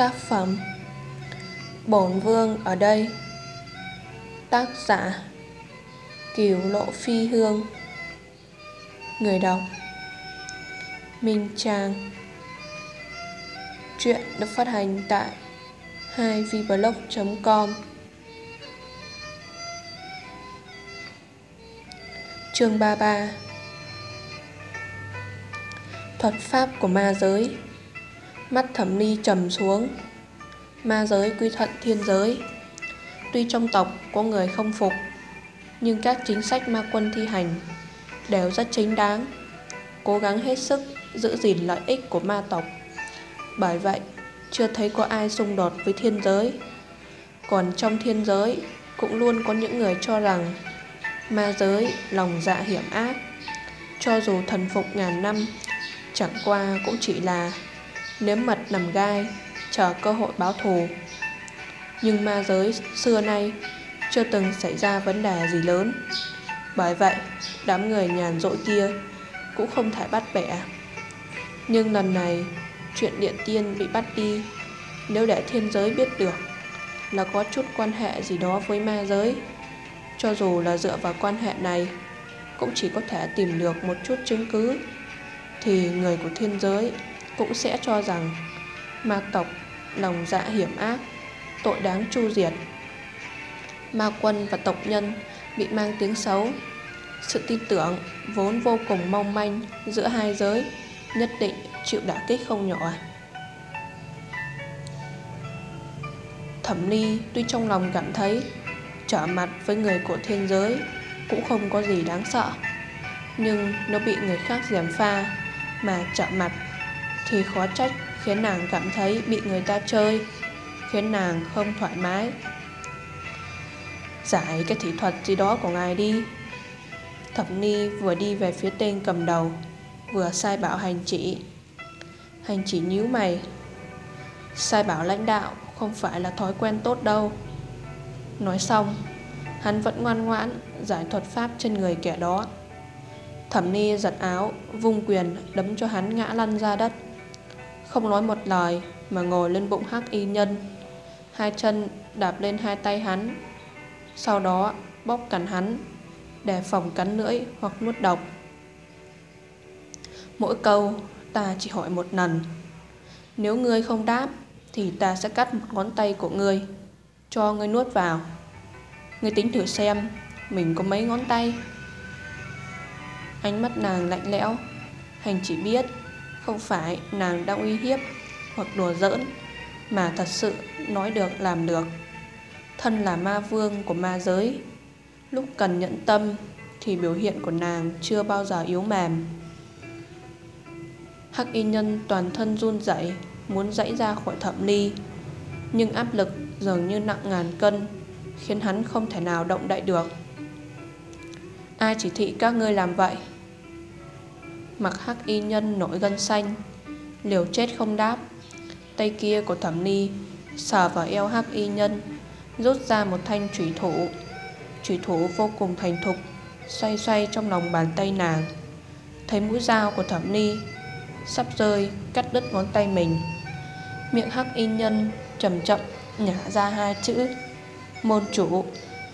Tác phẩm Bổn Vương ở đây. Tác giả Cửu Lộ Phi Hương. Người đọc Minh Trang. Truyện được phát hành tại 2vblog.com. Chương 33. Thuật pháp của ma giới. Mắt Thẩm Ly trầm xuống. Ma giới quy thuận thiên giới. Tuy trong tộc có người không phục, nhưng các chính sách ma quân thi hành đều rất chính đáng, cố gắng hết sức giữ gìn lợi ích của ma tộc. Bởi vậy chưa thấy có ai xung đột với thiên giới. Còn trong thiên giới cũng luôn có những người cho rằng ma giới lòng dạ hiểm ác, cho dù thần phục ngàn năm chẳng qua cũng chỉ là nếm mật nằm gai, chờ cơ hội báo thù. Nhưng ma giới xưa nay chưa từng xảy ra vấn đề gì lớn, bởi vậy đám người nhàn rỗi kia cũng không thể bắt bẻ. Nhưng lần này chuyện Điện Tiên bị bắt đi, nếu để thiên giới biết được là có chút quan hệ gì đó với ma giới, cho dù là dựa vào quan hệ này cũng chỉ có thể tìm được một chút chứng cứ, thì người của thiên giới cũng sẽ cho rằng ma tộc lòng dạ hiểm ác, tội đáng tru diệt. Ma quân và tộc nhân bị mang tiếng xấu, sự tin tưởng vốn vô cùng mong manh giữa hai giới nhất định chịu đả kích không nhỏ. Thẩm Ly tuy trong lòng cảm thấy trở mặt với người của thiên giới cũng không có gì đáng sợ, nhưng nếu bị người khác gièm pha mà trở mặt thì khó trách khiến nàng cảm thấy bị người ta chơi, khiến nàng không thoải mái. Giải cái thủy thuật gì đó của ngài đi. Thẩm Ni vừa đi về phía tên cầm đầu, vừa sai bảo hành chỉ. Hành chỉ nhíu mày. Sai bảo lãnh đạo không phải là thói quen tốt đâu. Nói xong, hắn vẫn ngoan ngoãn giải thuật pháp trên người kẻ đó. Thẩm Ni giật áo, vung quyền đấm cho hắn ngã lăn ra đất, không nói một lời mà ngồi lên bụng hắc y nhân, hai chân đạp lên hai tay hắn, sau đó bóp cắn hắn, đề phòng cắn lưỡi hoặc nuốt độc. Mỗi câu ta chỉ hỏi một lần, nếu ngươi không đáp thì ta sẽ cắt một ngón tay của ngươi, cho ngươi nuốt vào. Ngươi tính thử xem mình có mấy ngón tay. Ánh mắt nàng lạnh lẽo. Hành chỉ biết không phải nàng đang uy hiếp hoặc đùa giỡn, mà thật sự nói được làm được. Thân là ma vương của ma giới, lúc cần nhẫn tâm thì biểu hiện của nàng chưa bao giờ yếu mềm. Hắc y nhân toàn thân run rẩy, muốn giãy ra khỏi Thẩm Ly, nhưng áp lực dường như nặng ngàn cân, khiến hắn không thể nào động đậy được. Ai chỉ thị các ngươi làm vậy? Mặc hắc y nhân nổi gân xanh, liều chết không đáp. Tay kia của Thẩm Ly sờ vào eo hắc y nhân, rút ra một thanh chủy thủ. Chủy thủ vô cùng thành thục, xoay xoay trong lòng bàn tay nàng. Thấy mũi dao của Thẩm Ly sắp rơi cắt đứt ngón tay mình, miệng hắc y nhân chậm chậm nhả ra hai chữ: môn chủ.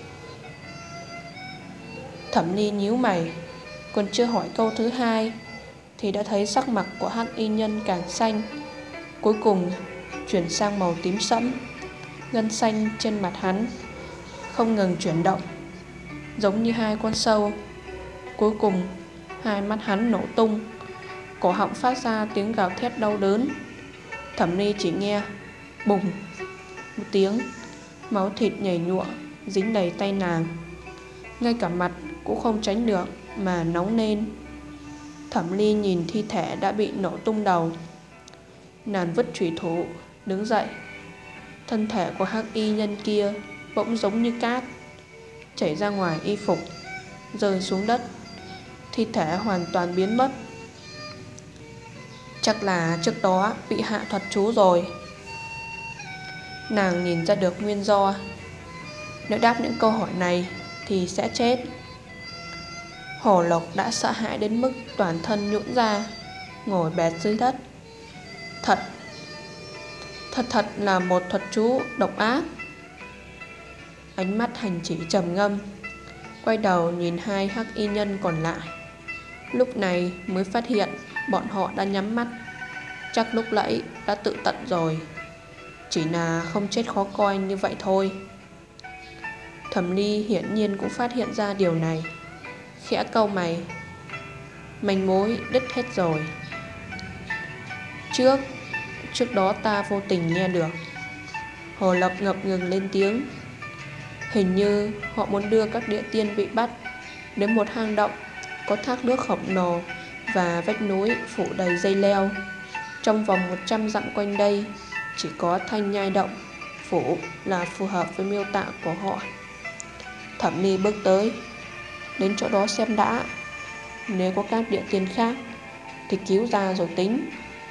Thẩm Ly nhíu mày, còn chưa hỏi câu thứ hai thì đã thấy sắc mặt của hắc y nhân càng xanh, cuối cùng chuyển sang màu tím sẫm. Gân xanh trên mặt hắn không ngừng chuyển động, giống như hai con sâu. Cuối cùng hai mắt hắn nổ tung, cổ họng phát ra tiếng gào thét đau đớn. Thẩm Ly chỉ nghe bùng một tiếng, máu thịt nhảy nhụa dính đầy tay nàng, ngay cả mặt cũng không tránh được mà nóng lên. Thẩm Ly nhìn thi thể đã bị nổ tung đầu, nàng vứt chủy thủ đứng dậy. Thân thể của hắc y nhân kia bỗng giống như cát chảy ra ngoài y phục, rơi xuống đất, thi thể hoàn toàn biến mất. Chắc là trước đó bị hạ thuật chú rồi. Nàng nhìn ra được nguyên do, nếu đáp những câu hỏi này thì sẽ chết. Hồ Lộc đã sợ hãi đến mức toàn thân nhũn ra, ngồi bệt dưới đất. Thật Thật là một thuật chú độc ác. Ánh mắt hành chỉ trầm ngâm, quay đầu nhìn hai hắc y nhân còn lại. Lúc này mới phát hiện bọn họ đã nhắm mắt, chắc lúc nãy đã tự tận rồi, chỉ là không chết khó coi như vậy thôi. Thẩm Ly hiển nhiên cũng phát hiện ra điều này, khẽ cau mày. Manh mối đứt hết rồi. Trước đó ta vô tình nghe được. Hồ Lộc ngập ngừng lên tiếng. Hình như họ muốn đưa các địa tiên bị bắt đến một hang động có thác nước khổng lồ và vách núi phủ đầy dây leo. Trong vòng 100 dặm quanh đây, chỉ có Thanh Nhai Động phủ là phù hợp với miêu tả của họ. Thẩm Ly bước tới. Đến chỗ đó xem đã, nếu có các địa tiên khác thì cứu ra rồi tính.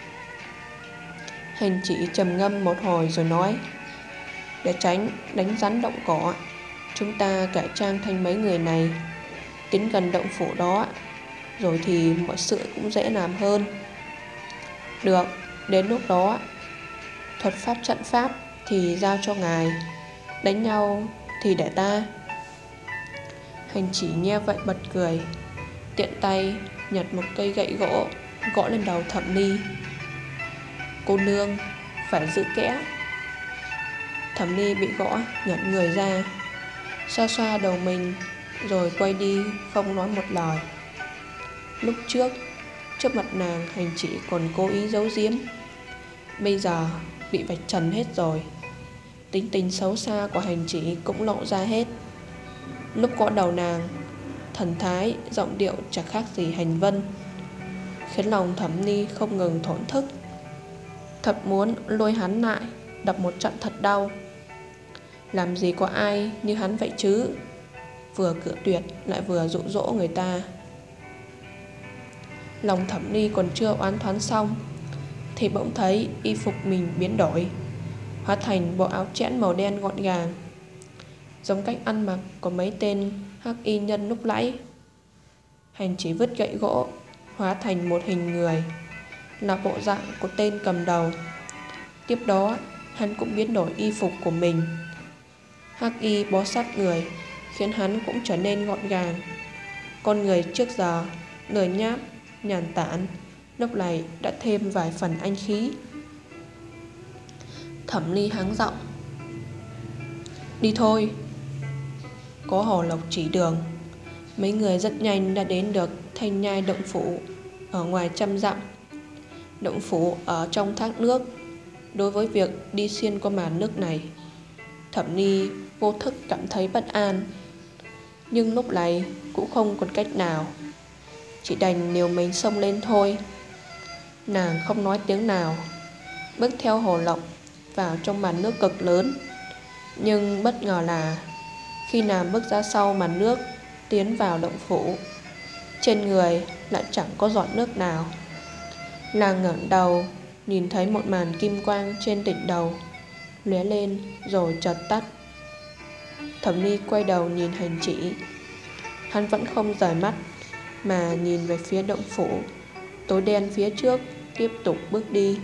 Hành chỉ trầm ngâm một hồi rồi nói, để tránh đánh rắn động cỏ, chúng ta cải trang thành mấy người này, tiến gần động phủ đó, rồi thì mọi sự cũng dễ làm hơn. Được, đến lúc đó thuật pháp trận pháp thì giao cho ngài, đánh nhau thì để ta. Hành chỉ nghe vậy bật cười, tiện tay nhặt một cây gậy gỗ gõ lên đầu Thẩm Ly. Cô nương phải giữ kẽ. Thẩm Ly bị gõ ngẩn người ra, xoa xoa đầu mình rồi quay đi không nói một lời. Lúc trước mặt nàng hành chỉ còn cố ý giấu giếm, bây giờ bị vạch trần hết rồi. Tính tình xấu xa của hành chỉ cũng lộ ra hết. Lúc gõ đầu nàng, thần thái, giọng điệu chẳng khác gì hành vân, khiến lòng Thẩm Ly không ngừng thổn thức. Thật muốn lôi hắn lại đập một trận thật đau. Làm gì có ai như hắn vậy chứ, vừa cự tuyệt lại vừa dụ dỗ người ta. Lòng Thẩm Ly còn chưa oán thoán xong thì bỗng thấy y phục mình biến đổi, hóa thành bộ áo chẽn màu đen gọn gàng, giống cách ăn mặc của mấy tên hắc y nhân lúc nãy. Hành chỉ vứt gậy gỗ, hóa thành một hình người, là bộ dạng của tên cầm đầu. Tiếp đó hắn cũng biến đổi y phục của mình. Hắc y bó sát người khiến hắn cũng trở nên gọn gàng. Con người trước giờ lười nhác, nhàn tản, lúc này đã thêm vài phần anh khí. Thẩm Ly hắng giọng, đi thôi. Có Hồ Lộc chỉ đường, mấy người rất nhanh đã đến được Thanh Nhai Động phủ ở ngoài 100 dặm. Động phủ ở trong thác nước. Đối với việc đi xuyên qua màn nước này, Thẩm Ly vô thức cảm thấy bất an, nhưng lúc này cũng không còn cách nào, chỉ đành liều mình xông lên thôi. Nàng không nói tiếng nào, bước theo Hồ Lộc vào trong màn nước cực lớn. Nhưng bất ngờ là khi nàng bước ra sau màn nước, tiến vào động phủ, trên người lại chẳng có giọt nước nào. Nàng ngẩng đầu nhìn thấy một màn kim quang trên đỉnh đầu lóe lên rồi chợt tắt. Thẩm Ly quay đầu nhìn hành chỉ. Hắn vẫn không rời mắt mà nhìn về phía động phủ tối đen phía trước, tiếp tục bước đi.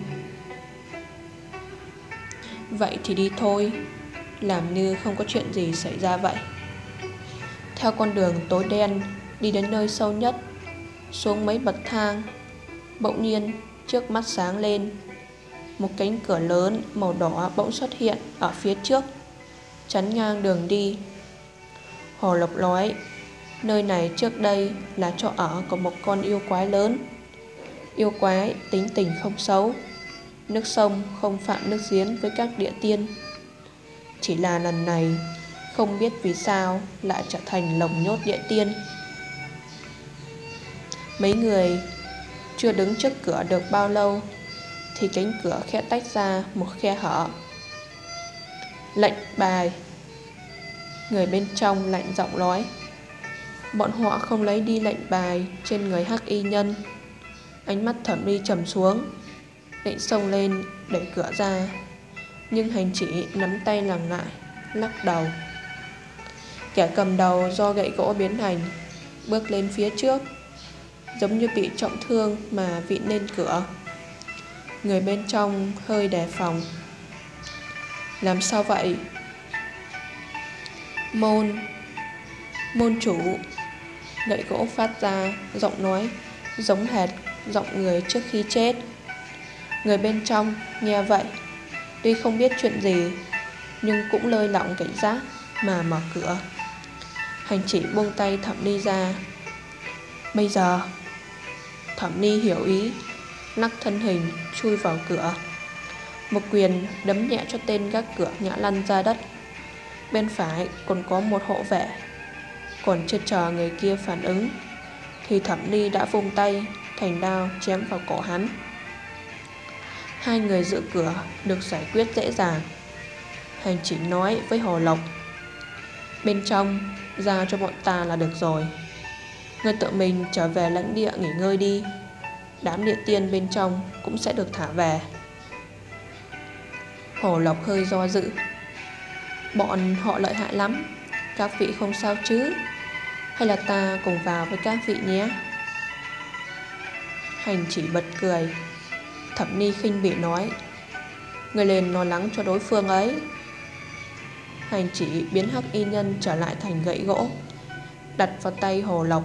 Vậy thì đi thôi, làm như không có chuyện gì xảy ra vậy. Theo con đường tối đen đi đến nơi sâu nhất, xuống mấy bậc thang, bỗng nhiên trước mắt sáng lên. Một cánh cửa lớn màu đỏ bỗng xuất hiện ở phía trước, chắn ngang đường đi. Hồ Lộc nói, nơi này trước đây là chỗ ở của một con yêu quái lớn. Yêu quái tính tình không xấu, nước sông không phạm nước giếng với các địa tiên. Chỉ là lần này không biết vì sao lại trở thành lồng nhốt địa tiên. Mấy người chưa đứng trước cửa được bao lâu thì cánh cửa khẽ tách ra một khe hở. Lệnh bài. Người bên trong lạnh giọng nói. Bọn họ không lấy đi lệnh bài trên người hắc y nhân. Ánh mắt Thẩm Ly trầm xuống, định xông lên đẩy cửa ra, nhưng hành chỉ nắm tay làm lại, lắc đầu. Kẻ cầm đầu do gậy gỗ biến thành bước lên phía trước, giống như bị trọng thương mà vịn lên cửa. Người bên trong hơi đề phòng, Làm sao vậy? Môn chủ. Gậy gỗ phát ra giọng nói giống hệt giọng người trước khi chết. Người bên trong nghe vậy, tuy không biết chuyện gì, nhưng cũng lơi lỏng cảnh giác mà mở cửa. Hành chỉ buông tay Thẩm Ni ra. Bây giờ. Thẩm Ni hiểu ý, lắc thân hình chui vào cửa. Một quyền đấm nhẹ cho tên gác cửa ngã lăn ra đất. Bên phải còn có một hộ vệ. Còn chưa chờ người kia phản ứng thì Thẩm Ni đã vung tay thành đao chém vào cổ hắn. Hai người giữ cửa được giải quyết dễ dàng. Hành chỉ nói với Hồ Lộc: bên trong giao cho bọn ta là được rồi. Ngươi tự mình trở về lãnh địa nghỉ ngơi đi. Đám địa tiên bên trong cũng sẽ được thả về. Hồ Lộc hơi do dự. Bọn họ lợi hại lắm, các vị không sao chứ? Hay là ta cùng vào với các vị nhé? Hành chỉ bật cười. Thẩm Ni khinh bỉ nói: người lên lo lắng cho đối phương ấy. Hành chỉ biến hắc y nhân trở lại thành gậy gỗ, đặt vào tay Hồ Lộc.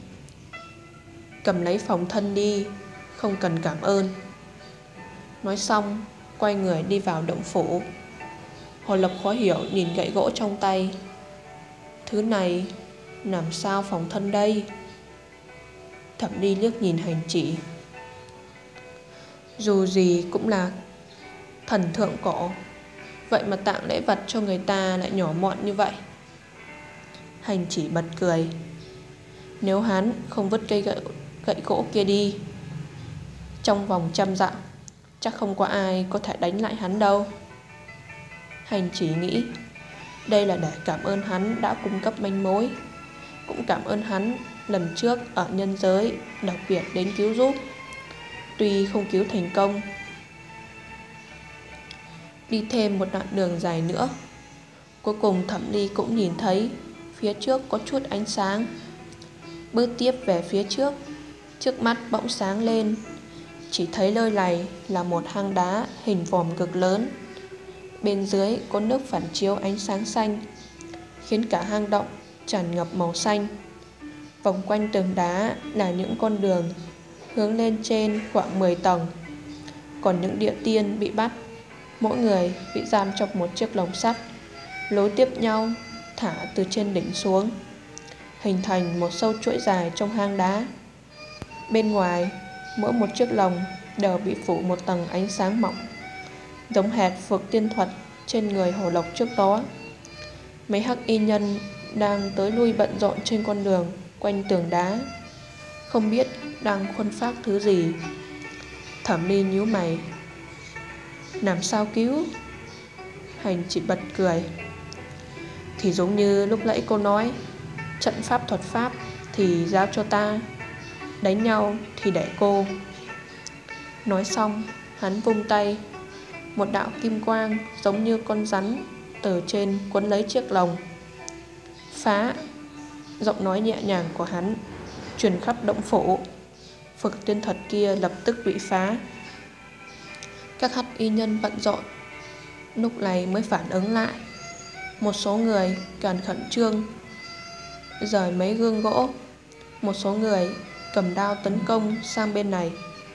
Cầm lấy phòng thân đi, không cần cảm ơn. Nói xong quay người đi vào động phủ. Hồ Lộc khó hiểu nhìn gậy gỗ trong tay. Thứ này làm sao phòng thân đây? Thẩm Ni liếc nhìn Hành chỉ. Dù gì cũng là thần thượng cổ, vậy mà tặng lễ vật cho người ta lại nhỏ mọn như vậy. Hành chỉ bật cười. Nếu hắn không vứt cây gậy gỗ kia đi, trong vòng 100 dặm chắc không có ai có thể đánh lại hắn đâu. Hành chỉ nghĩ đây là để cảm ơn hắn đã cung cấp manh mối, cũng cảm ơn hắn lần trước ở nhân giới đặc biệt đến cứu giúp, tuy không cứu thành công. Đi thêm một đoạn đường dài nữa, cuối cùng Thẩm Ni cũng nhìn thấy phía trước có chút ánh sáng. Bước tiếp về phía trước, trước mắt bỗng sáng lên. Chỉ thấy nơi này là một hang đá hình vòm cực lớn. Bên dưới có nước phản chiếu ánh sáng xanh, khiến cả hang động tràn ngập màu xanh. Vòng quanh tường đá là những con đường hướng lên trên khoảng 10 tầng. Còn những địa tiên bị bắt, mỗi người bị giam trong một chiếc lồng sắt, nối tiếp nhau thả từ trên đỉnh xuống, hình thành một sâu chuỗi dài trong hang đá. Bên ngoài, mỗi một chiếc lồng đều bị phủ một tầng ánh sáng mỏng, giống hệt phược tiên thuật trên người Hồ Lộc trước đó. Mấy hắc y nhân đang tới lui bận rộn trên con đường quanh tường đá, không biết đang khuân phác thứ gì. Thẩm Ni nhíu mày. Làm sao cứu? Hành chỉ bật cười. Thì giống như lúc nãy cô nói, trận pháp thuật pháp thì giao cho ta, đánh nhau thì để cô. Nói xong, hắn vung tay, một đạo kim quang giống như con rắn từ trên quấn lấy chiếc lồng. Phá! Giọng nói nhẹ nhàng của hắn truyền khắp động phủ. Phược tiên thuật kia lập tức bị phá. Các hắc y nhân bận rộn, lúc này mới phản ứng lại. Một số người càng khẩn trương rời mấy gương gỗ, một số người cầm đao tấn công sang bên này.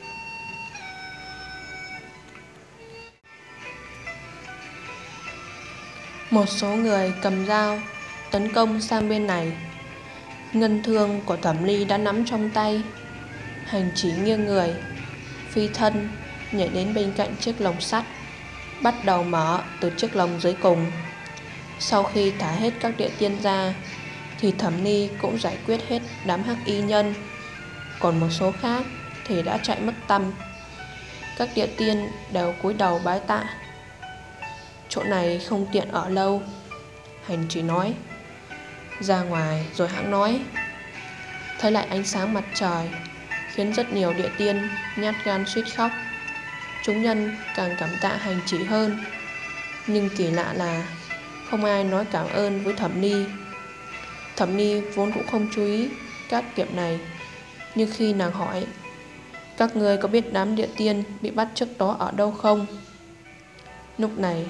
Một số người cầm dao tấn công sang bên này. Ngân thương của Thẩm Ni đã nắm trong tay. Hành chỉ nghiêng người, phi thân nhảy đến bên cạnh chiếc lồng sắt, bắt đầu mở từ chiếc lồng dưới cùng. Sau khi thả hết các địa tiên ra thì Thẩm Ni cũng giải quyết hết đám hắc y nhân, còn một số khác thì đã chạy mất tăm. Các địa tiên đều cúi đầu bái tạ. Chỗ này không tiện ở lâu, Hành chỉ nói. Ra ngoài rồi hãng nói. Thấy lại ánh sáng mặt trời khiến rất nhiều địa tiên nhát gan suýt khóc. Chúng nhân càng cảm tạ Hành chỉ hơn. Nhưng kỳ lạ là không ai nói cảm ơn với Thẩm Ni. Thẩm Ni vốn cũng không chú ý các kiệm này, nhưng khi nàng hỏi các người có biết đám địa tiên bị bắt trước đó ở đâu không, lúc này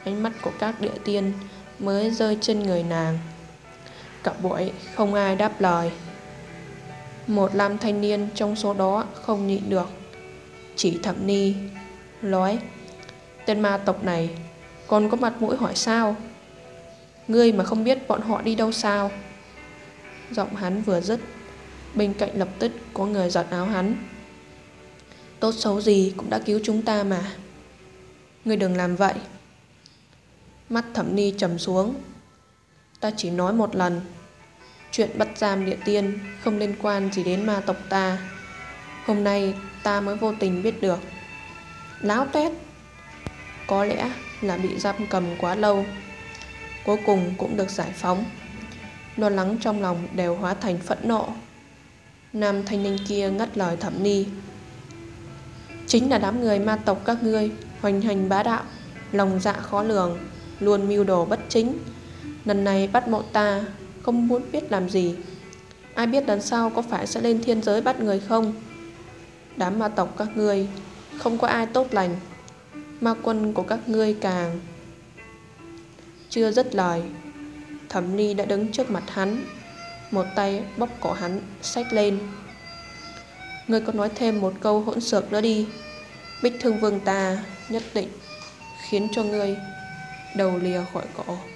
Ánh mắt của các địa tiên mới rơi trên người nàng. Cả buổi không ai đáp lời. Một nam thanh niên trong số đó không nhịn được, chỉ Thẩm Ni, nói: tên ma tộc này còn có mặt mũi hỏi sao? Ngươi mà không biết bọn họ đi đâu sao? Giọng hắn vừa dứt, bên cạnh lập tức có người giật áo hắn. Tốt xấu gì cũng đã cứu chúng ta mà, ngươi đừng làm vậy. Mắt Thẩm Ni trầm xuống. Ta chỉ nói một lần, chuyện bắt giam địa tiên không liên quan gì đến ma tộc ta. Hôm nay ta mới vô tình biết được. Láo tuét. Có lẽ là bị giam cầm quá lâu, cuối cùng cũng được giải phóng. Lo lắng trong lòng đều hóa thành phẫn nộ. Nam thanh niên kia ngắt lời Thẩm Ni: chính là đám người ma tộc các ngươi hoành hành bá đạo, lòng dạ khó lường, luôn mưu đồ bất chính. Lần này bắt mộ ta không muốn biết làm gì. Ai biết lần sau có phải sẽ lên thiên giới bắt người không? Đám ma tộc các ngươi không có ai tốt lành, ma quân của các ngươi càng. Chưa dứt lời, Thẩm Ni đã đứng trước mặt hắn, một tay bóp cổ hắn xách lên. Ngươi có nói thêm một câu hỗn xược nữa đi, Bích Thương Vương ta nhất định khiến cho ngươi đầu lìa khỏi cổ.